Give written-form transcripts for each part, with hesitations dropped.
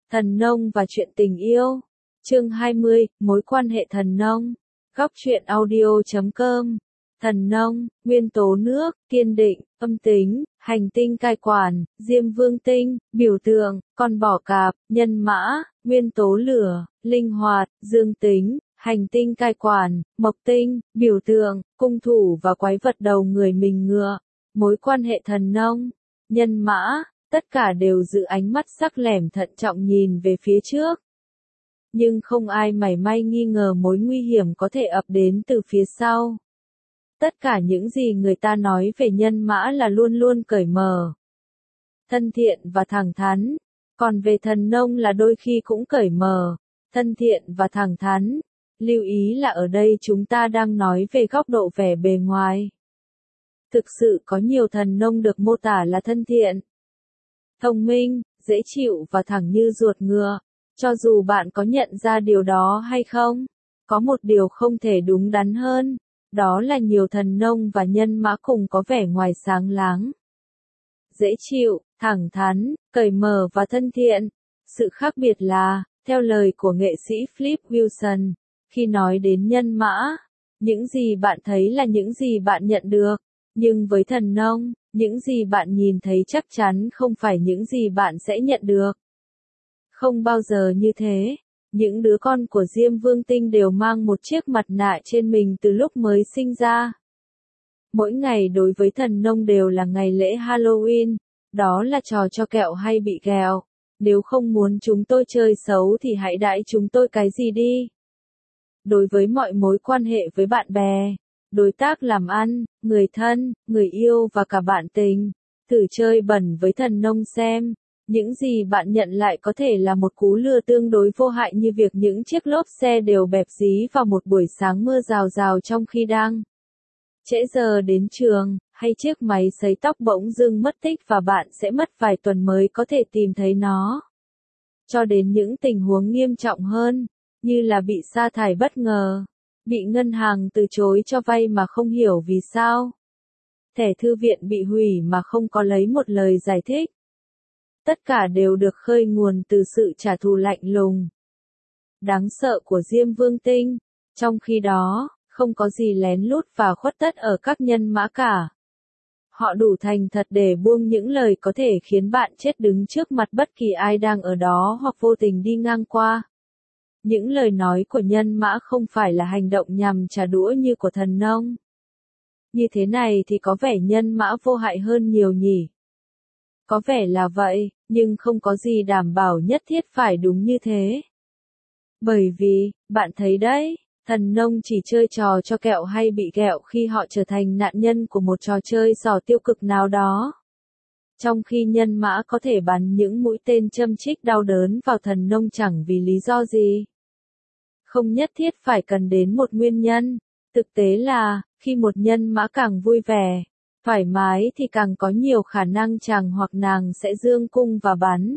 Thần nông và chuyện tình yêu. Chương 20, mối quan hệ thần nông. Góc truyện audio.com. Thần nông, nguyên tố nước, kiên định, âm tính, hành tinh cai quản, diêm vương tinh, biểu tượng, con bò cạp, nhân mã, nguyên tố lửa, linh hoạt, dương tính, hành tinh cai quản, mộc tinh, biểu tượng, cung thủ và quái vật đầu người mình ngựa. Mối quan hệ thần nông, nhân mã, tất cả đều giữ ánh mắt sắc lẻm thận trọng nhìn về phía trước. Nhưng không ai mảy may nghi ngờ mối nguy hiểm có thể ập đến từ phía sau. Tất cả những gì người ta nói về nhân mã là luôn luôn cởi mở, thân thiện và thẳng thắn, còn về thần nông là đôi khi cũng cởi mở, thân thiện và thẳng thắn. Lưu ý là ở đây chúng ta đang nói về góc độ vẻ bề ngoài. Thực sự có nhiều thần nông được mô tả là thân thiện, thông minh, dễ chịu và thẳng như ruột ngựa. Cho dù bạn có nhận ra điều đó hay không, có một điều không thể đúng đắn hơn, đó là nhiều thần nông và nhân mã cùng có vẻ ngoài sáng láng, dễ chịu, thẳng thắn, cởi mở và thân thiện. Sự khác biệt là, theo lời của nghệ sĩ Flip Wilson, khi nói đến nhân mã, những gì bạn thấy là những gì bạn nhận được, nhưng với thần nông, những gì bạn nhìn thấy chắc chắn không phải những gì bạn sẽ nhận được. Không bao giờ như thế. Những đứa con của Diêm Vương Tinh đều mang một chiếc mặt nạ trên mình từ lúc mới sinh ra. Mỗi ngày đối với thần nông đều là ngày lễ Halloween, đó là trò cho kẹo hay bị ghẹo. Nếu không muốn chúng tôi chơi xấu thì hãy đãi chúng tôi cái gì đi. Đối với mọi mối quan hệ với bạn bè, đối tác làm ăn, người thân, người yêu và cả bạn tình, thử chơi bẩn với thần nông xem. Những gì bạn nhận lại có thể là một cú lừa tương đối vô hại, như việc những chiếc lốp xe đều bẹp dí vào một buổi sáng mưa rào rào trong khi đang trễ giờ đến trường, hay chiếc máy sấy tóc bỗng dưng mất tích và bạn sẽ mất vài tuần mới có thể tìm thấy nó. Cho đến những tình huống nghiêm trọng hơn, như là bị sa thải bất ngờ, bị ngân hàng từ chối cho vay mà không hiểu vì sao, thẻ thư viện bị hủy mà không có lấy một lời giải thích. Tất cả đều được khơi nguồn từ sự trả thù lạnh lùng, đáng sợ của Diêm Vương Tinh. Trong khi đó, không có gì lén lút và khuất tất ở các nhân mã cả. Họ đủ thành thật để buông những lời có thể khiến bạn chết đứng trước mặt bất kỳ ai đang ở đó hoặc vô tình đi ngang qua. Những lời nói của nhân mã không phải là hành động nhằm trả đũa như của thần nông. Như thế này thì có vẻ nhân mã vô hại hơn nhiều nhỉ? Có vẻ là vậy, nhưng không có gì đảm bảo nhất thiết phải đúng như thế. Bởi vì, bạn thấy đấy, thần nông chỉ chơi trò cho kẹo hay bị ghẹo khi họ trở thành nạn nhân của một trò chơi xỏ tiêu cực nào đó. Trong khi nhân mã có thể bắn những mũi tên châm chích đau đớn vào thần nông chẳng vì lý do gì. Không nhất thiết phải cần đến một nguyên nhân. Thực tế là, khi một nhân mã càng vui vẻ, thoải mái thì càng có nhiều khả năng chàng hoặc nàng sẽ dương cung và bắn.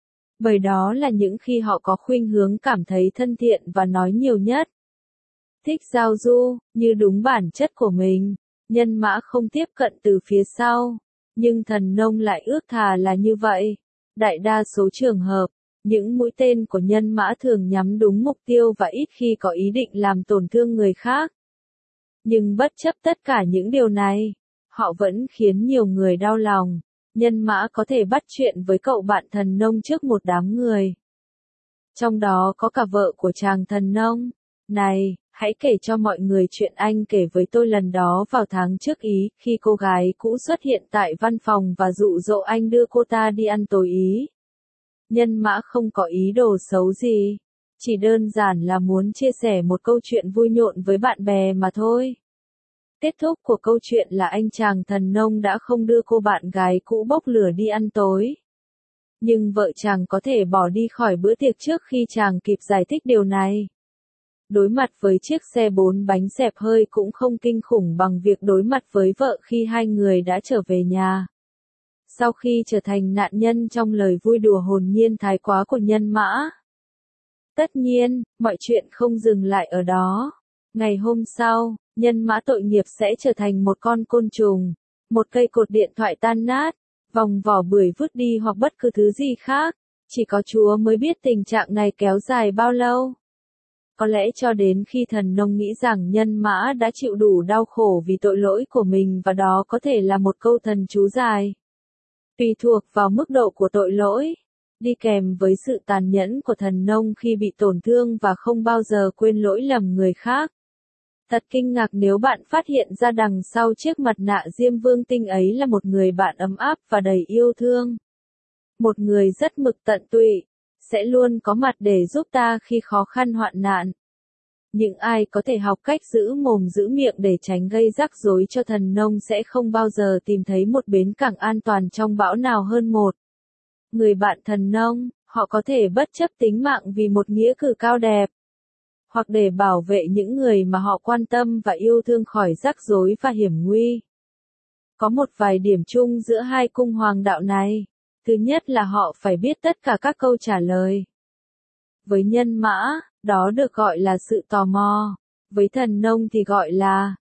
Bởi đó là những khi họ có khuynh hướng cảm thấy thân thiện và nói nhiều nhất. Thích giao du, như đúng bản chất của mình, nhân mã không tiếp cận từ phía sau, nhưng thần nông lại ước thà là như vậy. Đại đa số trường hợp, những mũi tên của nhân mã thường nhắm đúng mục tiêu và ít khi có ý định làm tổn thương người khác. Nhưng bất chấp tất cả những điều này, họ vẫn khiến nhiều người đau lòng. Nhân mã có thể bắt chuyện với cậu bạn thần nông trước một đám người. Trong đó có cả vợ của chàng thần nông. Này, hãy kể cho mọi người chuyện anh kể với tôi lần đó vào tháng trước Ý, khi cô gái cũ xuất hiện tại văn phòng và dụ dỗ anh đưa cô ta đi ăn tối Ý. Nhân mã không có ý đồ xấu gì, chỉ đơn giản là muốn chia sẻ một câu chuyện vui nhộn với bạn bè mà thôi. Kết thúc của câu chuyện là anh chàng thần nông đã không đưa cô bạn gái cũ bốc lửa đi ăn tối. Nhưng vợ chàng có thể bỏ đi khỏi bữa tiệc trước khi chàng kịp giải thích điều này. Đối mặt với chiếc xe 4 bánh xẹp hơi cũng không kinh khủng bằng việc đối mặt với vợ khi hai người đã trở về nhà. Sau khi trở thành nạn nhân trong lời vui đùa hồn nhiên thái quá của nhân mã. Tất nhiên, mọi chuyện không dừng lại ở đó. Ngày hôm sau, nhân mã tội nghiệp sẽ trở thành một con côn trùng, một cây cột điện thoại tan nát, vòng vỏ bưởi vứt đi hoặc bất cứ thứ gì khác. Chỉ có Chúa mới biết tình trạng này kéo dài bao lâu. Có lẽ cho đến khi thần nông nghĩ rằng nhân mã đã chịu đủ đau khổ vì tội lỗi của mình và đó có thể là một câu thần chú dài. Tùy thuộc vào mức độ của tội lỗi, đi kèm với sự tàn nhẫn của thần nông khi bị tổn thương và không bao giờ quên lỗi lầm người khác. Thật kinh ngạc nếu bạn phát hiện ra đằng sau chiếc mặt nạ Diêm Vương Tinh ấy là một người bạn ấm áp và đầy yêu thương. Một người rất mực tận tụy, sẽ luôn có mặt để giúp ta khi khó khăn hoạn nạn. Những ai có thể học cách giữ mồm giữ miệng để tránh gây rắc rối cho thần nông sẽ không bao giờ tìm thấy một bến cảng an toàn trong bão nào hơn một. Người bạn thần nông, họ có thể bất chấp tính mạng vì một nghĩa cử cao đẹp, hoặc để bảo vệ những người mà họ quan tâm và yêu thương khỏi rắc rối và hiểm nguy. Có một vài điểm chung giữa hai cung hoàng đạo này. Thứ nhất là họ phải biết tất cả các câu trả lời. Với nhân mã, đó được gọi là sự tò mò. Với thần nông thì gọi là,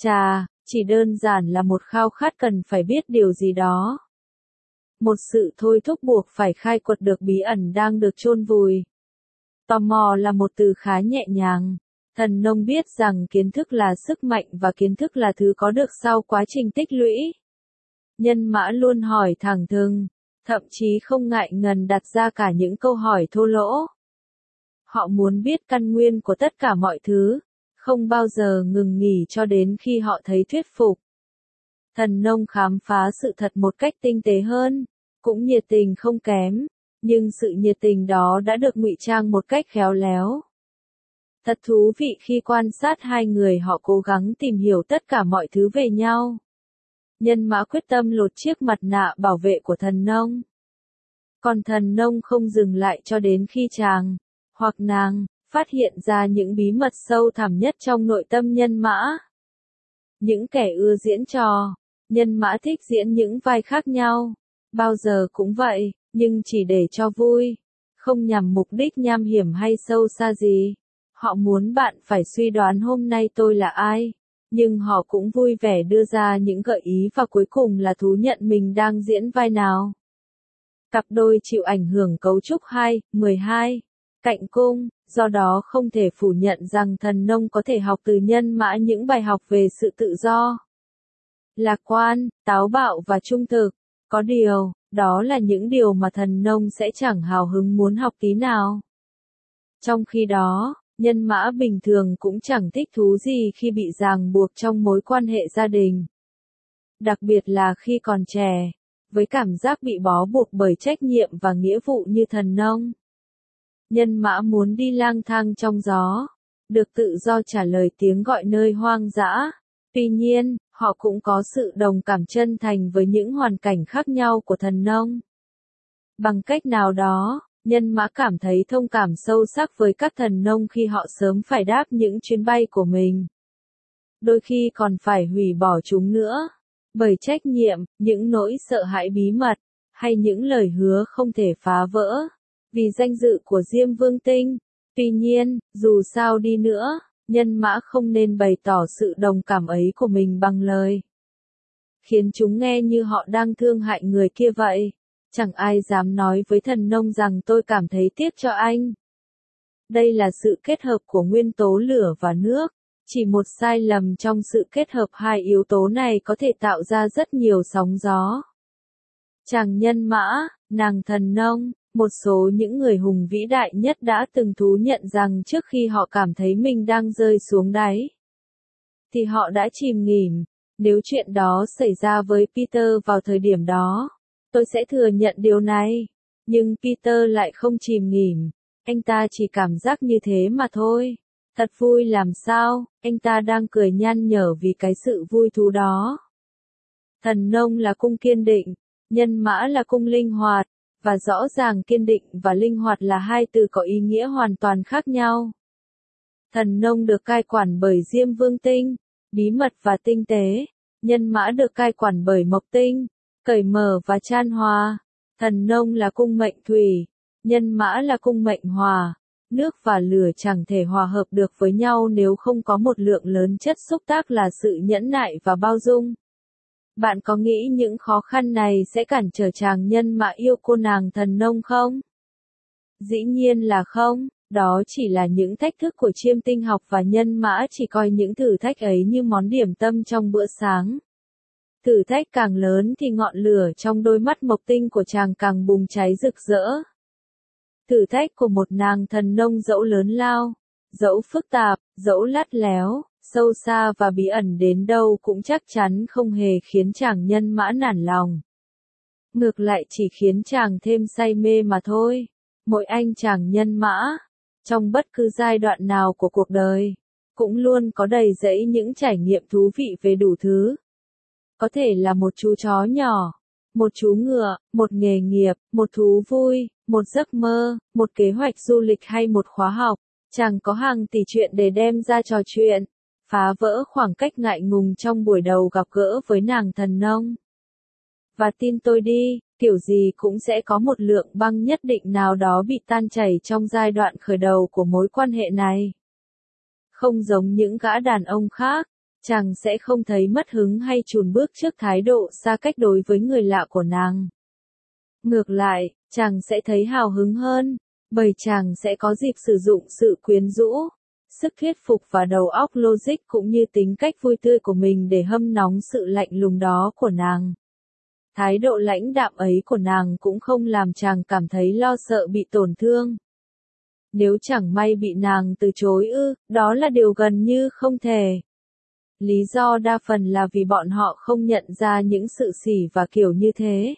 chỉ đơn giản là một khao khát cần phải biết điều gì đó. Một sự thôi thúc buộc phải khai quật được bí ẩn đang được chôn vùi. Tò mò là một từ khá nhẹ nhàng. Thần nông biết rằng kiến thức là sức mạnh và kiến thức là thứ có được sau quá trình tích lũy. Nhân mã luôn hỏi thẳng thừng, thậm chí không ngại ngần đặt ra cả những câu hỏi thô lỗ. Họ muốn biết căn nguyên của tất cả mọi thứ, không bao giờ ngừng nghỉ cho đến khi họ thấy thuyết phục. Thần nông khám phá sự thật một cách tinh tế hơn, cũng nhiệt tình không kém, nhưng sự nhiệt tình đó đã được ngụy trang một cách khéo léo. Thật thú vị khi quan sát hai người họ cố gắng tìm hiểu tất cả mọi thứ về nhau. Nhân mã quyết tâm lột chiếc mặt nạ bảo vệ của thần nông. Còn thần nông không dừng lại cho đến khi chàng, hoặc nàng, phát hiện ra những bí mật sâu thẳm nhất trong nội tâm nhân mã. Những kẻ ưa diễn trò, nhân mã thích diễn những vai khác nhau, bao giờ cũng vậy, nhưng chỉ để cho vui, không nhằm mục đích nham hiểm hay sâu xa gì. Họ muốn bạn phải suy đoán hôm nay tôi là ai, nhưng họ cũng vui vẻ đưa ra những gợi ý và cuối cùng là thú nhận mình đang diễn vai nào. Cặp đôi chịu ảnh hưởng cấu trúc 2-12, cạnh cung, do đó không thể phủ nhận rằng thần nông có thể học từ nhân mã những bài học về sự tự do, lạc quan, táo bạo và trung thực. Có điều, đó là những điều mà thần nông sẽ chẳng hào hứng muốn học tí nào. Trong khi đó, nhân mã bình thường cũng chẳng thích thú gì khi bị ràng buộc trong mối quan hệ gia đình. Đặc biệt là khi còn trẻ, với cảm giác bị bó buộc bởi trách nhiệm và nghĩa vụ như thần nông. Nhân mã muốn đi lang thang trong gió, được tự do trả lời tiếng gọi nơi hoang dã. Tuy nhiên, họ cũng có sự đồng cảm chân thành với những hoàn cảnh khác nhau của thần nông. Bằng cách nào đó, nhân mã cảm thấy thông cảm sâu sắc với các thần nông khi họ sớm phải đáp những chuyến bay của mình. Đôi khi còn phải hủy bỏ chúng nữa, bởi trách nhiệm, những nỗi sợ hãi bí mật, hay những lời hứa không thể phá vỡ, vì danh dự của Diêm Vương Tinh. Tuy nhiên, dù sao đi nữa, nhân mã không nên bày tỏ sự đồng cảm ấy của mình bằng lời, khiến chúng nghe như họ đang thương hại người kia vậy. Chẳng ai dám nói với thần nông rằng tôi cảm thấy tiếc cho anh. Đây là sự kết hợp của nguyên tố lửa và nước. Chỉ một sai lầm trong sự kết hợp hai yếu tố này có thể tạo ra rất nhiều sóng gió. Chàng nhân mã, nàng thần nông, một số những người hùng vĩ đại nhất đã từng thú nhận rằng trước khi họ cảm thấy mình đang rơi xuống đáy, thì họ đã chìm nghỉm. Nếu chuyện đó xảy ra với Peter vào thời điểm đó, tôi sẽ thừa nhận điều này. Nhưng Peter lại không chìm nghỉm, anh ta chỉ cảm giác như thế mà thôi. Thật vui làm sao, anh ta đang cười nhăn nhở vì cái sự vui thú đó. Thần nông là cung kiên định, nhân mã là cung linh hoạt, và rõ ràng kiên định và linh hoạt là hai từ có ý nghĩa hoàn toàn khác nhau. Thần nông được cai quản bởi Diêm Vương Tinh, bí mật và tinh tế. Nhân mã được cai quản bởi Mộc Tinh, cởi mở và chan hòa. Thần nông là cung mệnh thủy, nhân mã là cung mệnh hỏa. Nước và lửa chẳng thể hòa hợp được với nhau nếu không có một lượng lớn chất xúc tác là sự nhẫn nại và bao dung. Bạn có nghĩ những khó khăn này sẽ cản trở chàng nhân mã yêu cô nàng thần nông không? Dĩ nhiên là không, đó chỉ là những thách thức của chiêm tinh học và nhân mã chỉ coi những thử thách ấy như món điểm tâm trong bữa sáng. Thử thách càng lớn thì ngọn lửa trong đôi mắt mộc tinh của chàng càng bùng cháy rực rỡ. Thử thách của một nàng thần nông dẫu lớn lao, dẫu phức tạp, dẫu lắt léo, sâu xa và bí ẩn đến đâu cũng chắc chắn không hề khiến chàng nhân mã nản lòng. Ngược lại chỉ khiến chàng thêm say mê mà thôi. Mỗi anh chàng nhân mã, trong bất cứ giai đoạn nào của cuộc đời, cũng luôn có đầy rẫy những trải nghiệm thú vị về đủ thứ. Có thể là một chú chó nhỏ, một chú ngựa, một nghề nghiệp, một thú vui, một giấc mơ, một kế hoạch du lịch hay một khóa học. Chàng có hàng tỷ chuyện để đem ra trò chuyện, phá vỡ khoảng cách ngại ngùng trong buổi đầu gặp gỡ với nàng thần nông. Và tin tôi đi, kiểu gì cũng sẽ có một lượng băng nhất định nào đó bị tan chảy trong giai đoạn khởi đầu của mối quan hệ này. Không giống những gã đàn ông khác, chàng sẽ không thấy mất hứng hay chùn bước trước thái độ xa cách đối với người lạ của nàng. Ngược lại, chàng sẽ thấy hào hứng hơn, bởi chàng sẽ có dịp sử dụng sự quyến rũ, sức thuyết phục và đầu óc logic cũng như tính cách vui tươi của mình để hâm nóng sự lạnh lùng đó của nàng. Thái độ lãnh đạm ấy của nàng cũng không làm chàng cảm thấy lo sợ bị tổn thương. Nếu chẳng may bị nàng từ chối đó là điều gần như không thể. Lý do đa phần là vì bọn họ không nhận ra những sự sỉ và kiểu như thế.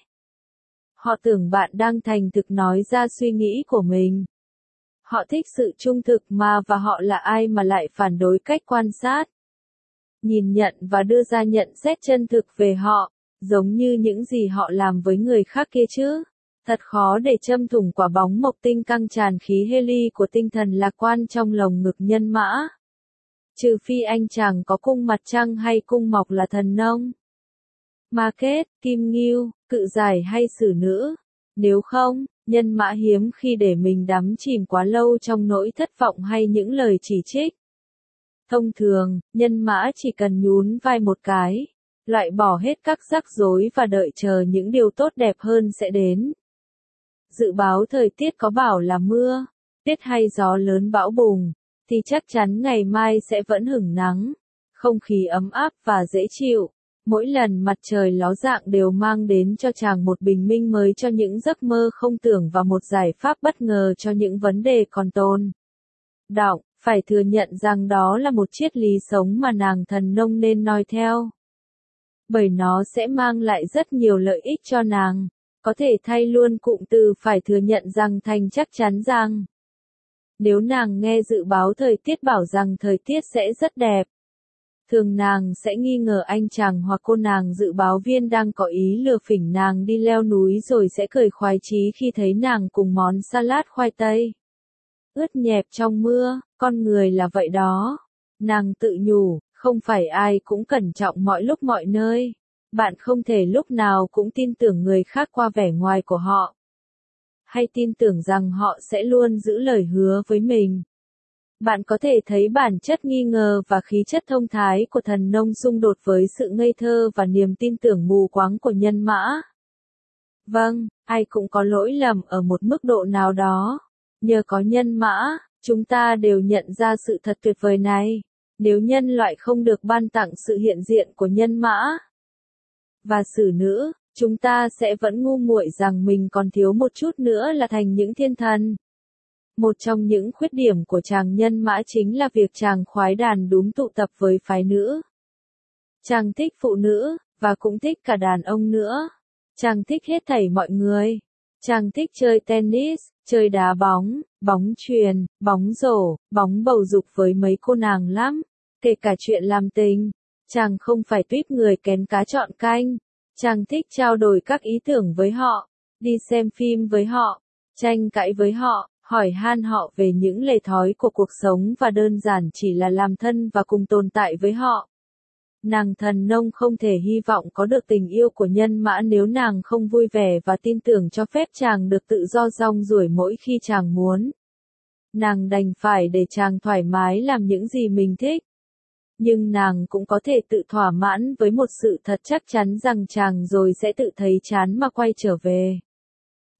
Họ tưởng bạn đang thành thực nói ra suy nghĩ của mình. Họ thích sự trung thực và họ là ai mà lại phản đối cách quan sát, nhìn nhận và đưa ra nhận xét chân thực về họ, giống như những gì họ làm với người khác kia chứ. Thật khó để châm thủng quả bóng mộc tinh căng tràn khí heli của tinh thần lạc quan trong lồng ngực nhân mã. Trừ phi anh chàng có cung mặt trăng hay cung mọc là thần nông, ma kết, kim ngưu, cự giải hay xử nữ. Nếu không, nhân mã hiếm khi để mình đắm chìm quá lâu trong nỗi thất vọng hay những lời chỉ trích. Thông thường, nhân mã chỉ cần nhún vai một cái, loại bỏ hết các rắc rối và đợi chờ những điều tốt đẹp hơn sẽ đến. Dự báo thời tiết có bảo là mưa, tuyết hay gió lớn bão bùng, thì chắc chắn ngày mai sẽ vẫn hửng nắng, không khí ấm áp và dễ chịu. Mỗi lần mặt trời ló dạng đều mang đến cho chàng một bình minh mới cho những giấc mơ không tưởng và một giải pháp bất ngờ cho những vấn đề còn tồn đọng. Phải thừa nhận rằng đó là một triết lý sống mà nàng thần nông nên noi theo. Bởi nó sẽ mang lại rất nhiều lợi ích cho nàng. Có thể thay luôn cụm từ phải thừa nhận rằng thành chắc chắn rằng. Nếu nàng nghe dự báo thời tiết bảo rằng thời tiết sẽ rất đẹp, thường nàng sẽ nghi ngờ anh chàng hoặc cô nàng dự báo viên đang có ý lừa phỉnh nàng đi leo núi rồi sẽ cười khoái chí khi thấy nàng cùng món salad khoai tây ướt nhẹp trong mưa. Con người là vậy đó. Nàng tự nhủ, không phải ai cũng cẩn trọng mọi lúc mọi nơi. Bạn không thể lúc nào cũng tin tưởng người khác qua vẻ ngoài của họ, hay tin tưởng rằng họ sẽ luôn giữ lời hứa với mình. Bạn có thể thấy bản chất nghi ngờ và khí chất thông thái của thần nông xung đột với sự ngây thơ và niềm tin tưởng mù quáng của nhân mã. Vâng, ai cũng có lỗi lầm ở một mức độ nào đó. Nhờ có nhân mã, chúng ta đều nhận ra sự thật tuyệt vời này. Nếu nhân loại không được ban tặng sự hiện diện của nhân mã và xử nữ, chúng ta sẽ vẫn ngu muội rằng mình còn thiếu một chút nữa là thành những thiên thần. Một trong những khuyết điểm của chàng nhân mã chính là việc chàng khoái đàn đúm tụ tập với phái nữ. Chàng thích phụ nữ, và cũng thích cả đàn ông nữa. Chàng thích hết thảy mọi người. Chàng thích chơi tennis, chơi đá bóng, bóng chuyền, bóng rổ, bóng bầu dục với mấy cô nàng lắm. Kể cả chuyện làm tình. Chàng không phải tuýp người kén cá chọn canh. Chàng thích trao đổi các ý tưởng với họ, đi xem phim với họ, tranh cãi với họ, hỏi han họ về những lề thói của cuộc sống và đơn giản chỉ là làm thân và cùng tồn tại với họ. Nàng thần nông không thể hy vọng có được tình yêu của nhân mã nếu nàng không vui vẻ và tin tưởng cho phép chàng được tự do rong ruổi mỗi khi chàng muốn. Nàng đành phải để chàng thoải mái làm những gì mình thích. Nhưng nàng cũng có thể tự thỏa mãn với một sự thật chắc chắn rằng chàng rồi sẽ tự thấy chán mà quay trở về.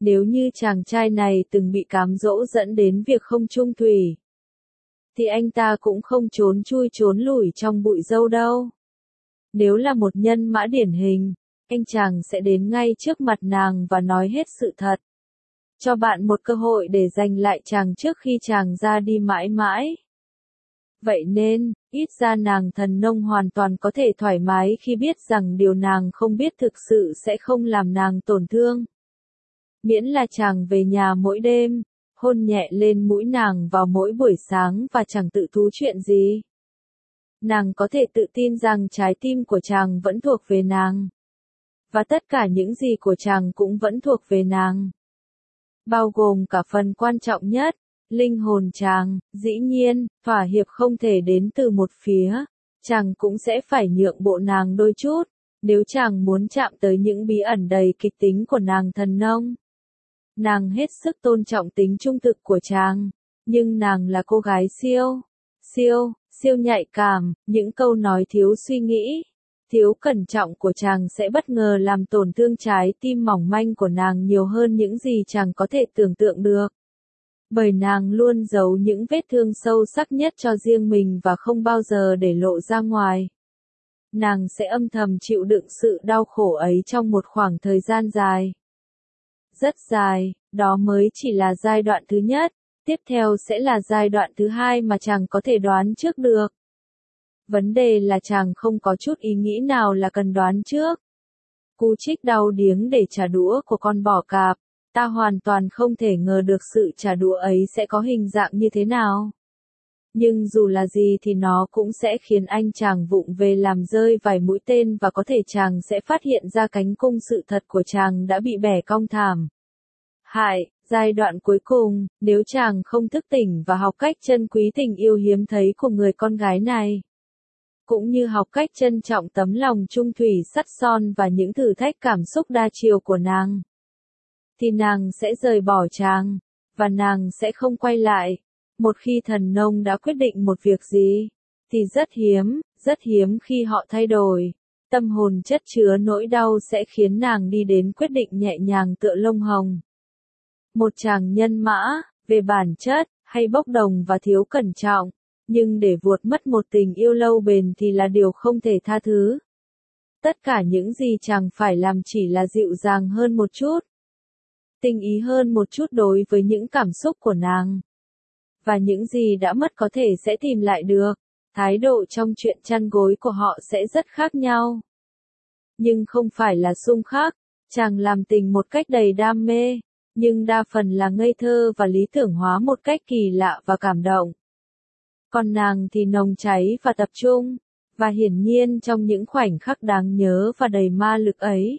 Nếu như chàng trai này từng bị cám dỗ dẫn đến việc không chung thủy, thì anh ta cũng không trốn chui trốn lủi trong bụi dâu đâu. Nếu là một nhân mã điển hình, anh chàng sẽ đến ngay trước mặt nàng và nói hết sự thật. Cho bạn một cơ hội để giành lại chàng trước khi chàng ra đi mãi mãi. Vậy nên, ít ra nàng thần nông hoàn toàn có thể thoải mái khi biết rằng điều nàng không biết thực sự sẽ không làm nàng tổn thương. Miễn là chàng về nhà mỗi đêm, hôn nhẹ lên mũi nàng vào mỗi buổi sáng và chẳng tự thú chuyện gì. Nàng có thể tự tin rằng trái tim của chàng vẫn thuộc về nàng. Và tất cả những gì của chàng cũng vẫn thuộc về nàng. Bao gồm cả phần quan trọng nhất, linh hồn chàng. Dĩ nhiên, thỏa hiệp không thể đến từ một phía. Chàng cũng sẽ phải nhượng bộ nàng đôi chút, nếu chàng muốn chạm tới những bí ẩn đầy kịch tính của nàng thần nông. Nàng hết sức tôn trọng tính trung thực của chàng, nhưng nàng là cô gái siêu nhạy cảm, những câu nói thiếu suy nghĩ, thiếu cẩn trọng của chàng sẽ bất ngờ làm tổn thương trái tim mỏng manh của nàng nhiều hơn những gì chàng có thể tưởng tượng được. Bởi nàng luôn giấu những vết thương sâu sắc nhất cho riêng mình và không bao giờ để lộ ra ngoài. Nàng sẽ âm thầm chịu đựng sự đau khổ ấy trong một khoảng thời gian dài. Rất dài, đó mới chỉ là giai đoạn thứ nhất, tiếp theo sẽ là giai đoạn thứ hai mà chàng có thể đoán trước được. Vấn đề là chàng không có chút ý nghĩ nào là cần đoán trước. Cú trích đau điếng để trả đũa của con bò cạp, ta hoàn toàn không thể ngờ được sự trả đũa ấy sẽ có hình dạng như thế nào. Nhưng dù là gì thì nó cũng sẽ khiến anh chàng vụng về làm rơi vài mũi tên và có thể chàng sẽ phát hiện ra cánh cung sự thật của chàng đã bị bẻ cong thảm. Giai đoạn cuối cùng, nếu chàng không thức tỉnh và học cách trân quý tình yêu hiếm thấy của người con gái này, cũng như học cách trân trọng tấm lòng trung thủy sắt son và những thử thách cảm xúc đa chiều của nàng, thì nàng sẽ rời bỏ chàng, và nàng sẽ không quay lại. Một khi thần nông đã quyết định một việc gì, thì rất hiếm khi họ thay đổi. Tâm hồn chất chứa nỗi đau sẽ khiến nàng đi đến quyết định nhẹ nhàng tựa lông hồng. Một chàng nhân mã, về bản chất, hay bốc đồng và thiếu cẩn trọng, nhưng để vuột mất một tình yêu lâu bền thì là điều không thể tha thứ. Tất cả những gì chàng phải làm chỉ là dịu dàng hơn một chút, tình ý hơn một chút đối với những cảm xúc của nàng. Và những gì đã mất có thể sẽ tìm lại được. Thái độ trong chuyện chăn gối của họ sẽ rất khác nhau. Nhưng không phải là xung khắc, chàng làm tình một cách đầy đam mê, nhưng đa phần là ngây thơ và lý tưởng hóa một cách kỳ lạ và cảm động. Còn nàng thì nồng cháy và tập trung, và hiển nhiên trong những khoảnh khắc đáng nhớ và đầy ma lực ấy,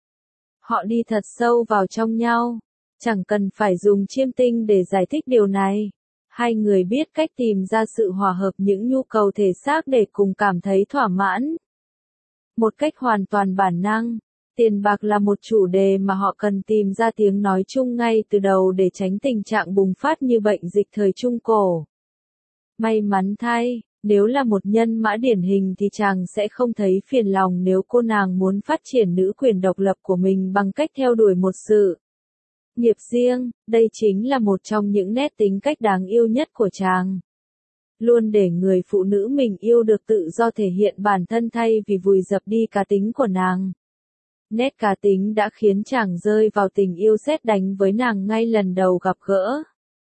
họ đi thật sâu vào trong nhau. Chẳng cần phải dùng chiêm tinh để giải thích điều này. Hai người biết cách tìm ra sự hòa hợp những nhu cầu thể xác để cùng cảm thấy thỏa mãn. Một cách hoàn toàn bản năng, tiền bạc là một chủ đề mà họ cần tìm ra tiếng nói chung ngay từ đầu để tránh tình trạng bùng phát như bệnh dịch thời Trung Cổ. May mắn thay, nếu là một nhân mã điển hình thì chàng sẽ không thấy phiền lòng nếu cô nàng muốn phát triển nữ quyền độc lập của mình bằng cách theo đuổi một sự nghiệp riêng. Đây chính là một trong những nét tính cách đáng yêu nhất của chàng. Luôn để người phụ nữ mình yêu được tự do thể hiện bản thân thay vì vùi dập đi cá tính của nàng. Nét cá tính đã khiến chàng rơi vào tình yêu sét đánh với nàng ngay lần đầu gặp gỡ.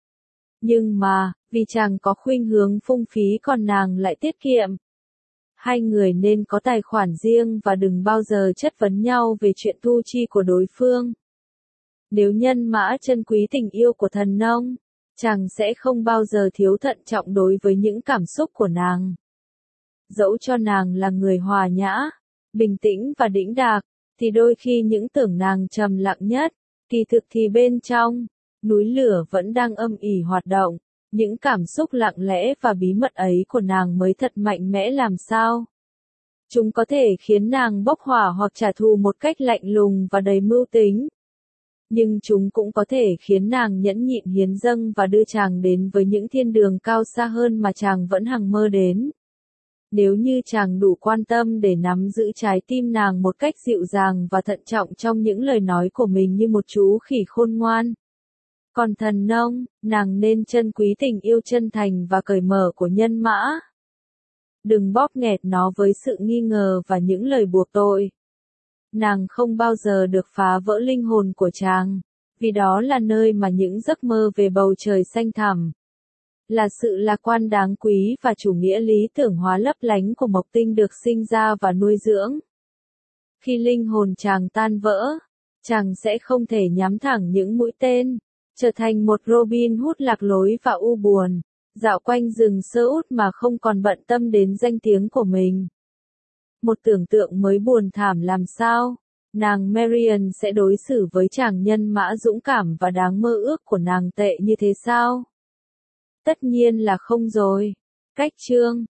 Nhưng mà, vì chàng có khuynh hướng phung phí còn nàng lại tiết kiệm. Hai người nên có tài khoản riêng và đừng bao giờ chất vấn nhau về chuyện thu chi của đối phương. Nếu nhân mã trân quý tình yêu của thần nông, chàng sẽ không bao giờ thiếu thận trọng đối với những cảm xúc của nàng. Dẫu cho nàng là người hòa nhã, bình tĩnh và đĩnh đạc, thì đôi khi những tưởng nàng trầm lặng nhất, kỳ thực thì bên trong, núi lửa vẫn đang âm ỉ hoạt động. Những cảm xúc lặng lẽ và bí mật ấy của nàng mới thật mạnh mẽ làm sao. Chúng có thể khiến nàng bốc hỏa hoặc trả thù một cách lạnh lùng và đầy mưu tính. Nhưng chúng cũng có thể khiến nàng nhẫn nhịn hiến dâng và đưa chàng đến với những thiên đường cao xa hơn mà chàng vẫn hằng mơ đến. Nếu như chàng đủ quan tâm để nắm giữ trái tim nàng một cách dịu dàng và thận trọng trong những lời nói của mình như một chú khỉ khôn ngoan. Còn thần nông, nàng nên trân quý tình yêu chân thành và cởi mở của nhân mã. Đừng bóp nghẹt nó với sự nghi ngờ và những lời buộc tội. Nàng không bao giờ được phá vỡ linh hồn của chàng, vì đó là nơi mà những giấc mơ về bầu trời xanh thẳm, là sự lạc quan đáng quý và chủ nghĩa lý tưởng hóa lấp lánh của Mộc Tinh được sinh ra và nuôi dưỡng. Khi linh hồn chàng tan vỡ, chàng sẽ không thể nhắm thẳng những mũi tên, trở thành một Robin Hood lạc lối và u buồn, dạo quanh rừng sơ út mà không còn bận tâm đến danh tiếng của mình. Một tưởng tượng mới buồn thảm làm sao, nàng Marian sẽ đối xử với chàng nhân mã dũng cảm và đáng mơ ước của nàng tệ như thế sao? Tất nhiên là không rồi. Cách chương